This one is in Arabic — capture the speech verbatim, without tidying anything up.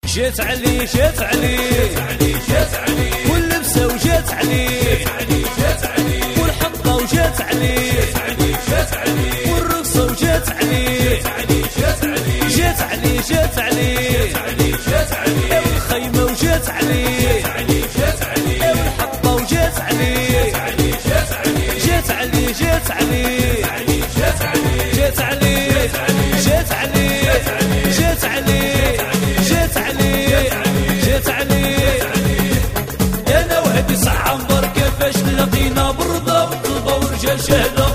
جات علي جات علي جات علي واللبسة وجات علي جات علي والحطة وجات علي جات علي والرقصة وجات علي جات علي جات علي جات علي جات علي والخيمة وجات علي جات علي والحطة وجات علي جات علي جات علي جات علي جات علي جات علي جات علي جات علي جات علي جات علي انا وهدي صح عنبر كيفاش لقينا برضا وطلبة ورجال شهداء